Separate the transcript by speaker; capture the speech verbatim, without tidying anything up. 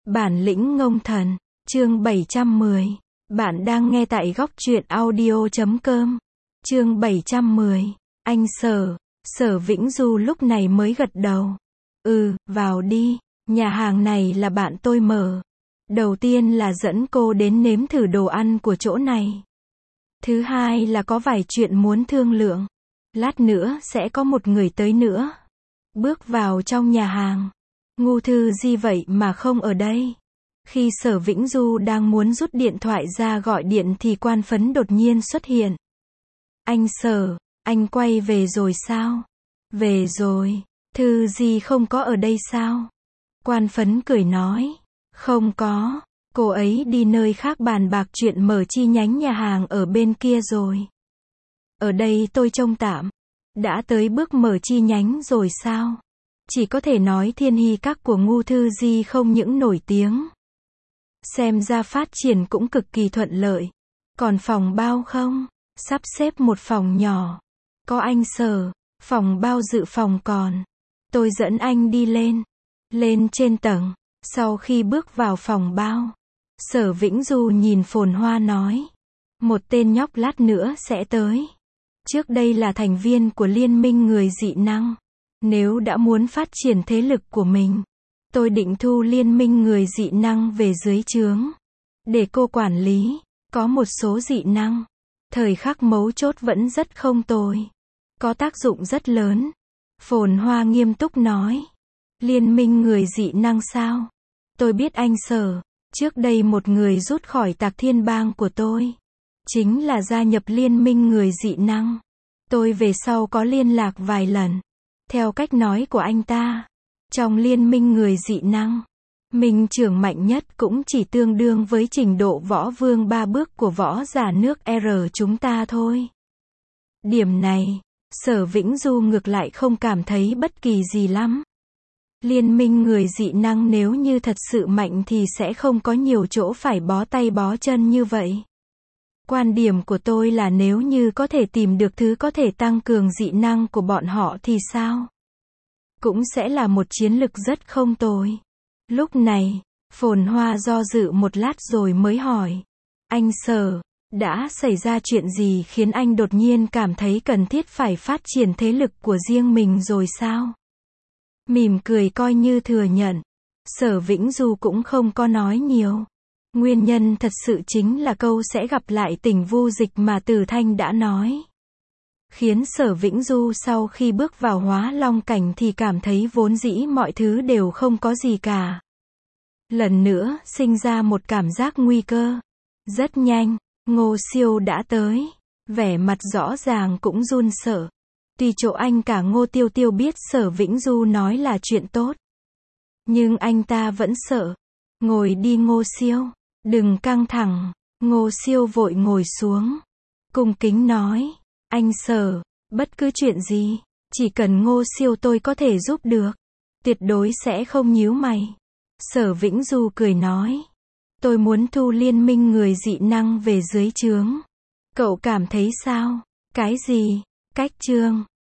Speaker 1: Bản lĩnh ngông thần, chương bảy trăm mười. Bạn đang nghe tại góc truyện audio chấm com. Chương bảy trăm mười. Anh Sở, Sở Vĩnh Du lúc này mới gật đầu. Ừ, vào đi, nhà hàng này là bạn tôi mở. Đầu tiên là dẫn cô đến nếm thử đồ ăn của chỗ này. Thứ hai là có vài chuyện muốn thương lượng. Lát nữa sẽ có một người tới nữa. Bước vào trong nhà hàng. Ngô Thư Di vậy mà không ở đây. Khi Sở Vĩnh Du đang muốn rút điện thoại ra gọi điện thì Quan Phấn đột nhiên xuất hiện. Anh Sở, anh quay về rồi sao? Về rồi. Thư Di không có ở đây sao? Quan Phấn cười nói. Không có. Cô ấy đi nơi khác bàn bạc chuyện mở chi nhánh nhà hàng ở bên kia rồi. Ở đây tôi trông tạm. Đã tới bước mở chi nhánh rồi sao? Chỉ có thể nói Thiên Hy Các của Ngô Thư Di không những nổi tiếng. Xem ra phát triển cũng cực kỳ thuận lợi. Còn phòng bao không? Sắp xếp một phòng nhỏ. Có anh Sở. Phòng bao dự phòng còn. Tôi dẫn anh đi lên. Lên trên tầng. Sau khi bước vào phòng bao. Sở Vĩnh Du nhìn Phồn Hoa nói. Một tên nhóc lát nữa sẽ tới. Trước đây là thành viên của Liên minh người dị năng. Nếu đã muốn phát triển thế lực của mình, tôi định thu Liên minh người dị năng về dưới trướng. Để cô quản lý. Có một số dị năng. Thời khắc mấu chốt vẫn rất không tồi. Có tác dụng rất lớn. Phồn Hoa nghiêm túc nói. Liên minh người dị năng sao? Tôi biết anh Sở. Trước đây một người rút khỏi Tạc Thiên Bang của tôi. Chính là gia nhập Liên minh người dị năng. Tôi về sau có liên lạc vài lần. Theo cách nói của anh ta, trong liên minh người dị năng, minh trưởng mạnh nhất cũng chỉ tương đương với trình độ võ vương ba bước của võ giả nước R chúng ta thôi. Điểm này, Sở Vĩnh Du ngược lại không cảm thấy bất kỳ gì lắm. Liên minh người dị năng nếu như thật sự mạnh thì sẽ không có nhiều chỗ phải bó tay bó chân như vậy. Quan điểm của tôi là nếu như có thể tìm được thứ có thể tăng cường dị năng của bọn họ thì sao? Cũng sẽ là một chiến lực rất không tồi. Lúc này, Phồn Hoa do dự một lát rồi mới hỏi. Anh Sở, đã xảy ra chuyện gì khiến anh đột nhiên cảm thấy cần thiết phải phát triển thế lực của riêng mình rồi sao? Mỉm cười coi như thừa nhận. Sở Vĩnh Du cũng không có nói nhiều. Nguyên nhân thật sự chính là câu sẽ gặp lại Tình Vu Dịch mà Từ Thanh đã nói. Khiến Sở Vĩnh Du sau khi bước vào Hóa Long cảnh thì cảm thấy vốn dĩ mọi thứ đều không có gì cả. Lần nữa sinh ra một cảm giác nguy cơ. Rất nhanh, Ngô Siêu đã tới. Vẻ mặt rõ ràng cũng run sợ. Tuy chỗ anh cả Ngô Tiêu Tiêu biết Sở Vĩnh Du nói là chuyện tốt. Nhưng anh ta vẫn sợ. Ngồi đi Ngô Siêu. Đừng căng thẳng. Ngô Siêu vội ngồi xuống. Cung kính nói. Anh Sở, bất cứ chuyện gì, chỉ cần Ngô Siêu tôi có thể giúp được. Tuyệt đối sẽ không nhíu mày. Sở Vĩnh Du cười nói. Tôi muốn thu liên minh người dị năng về dưới trướng. Cậu cảm thấy sao? Cái gì? Cách trương.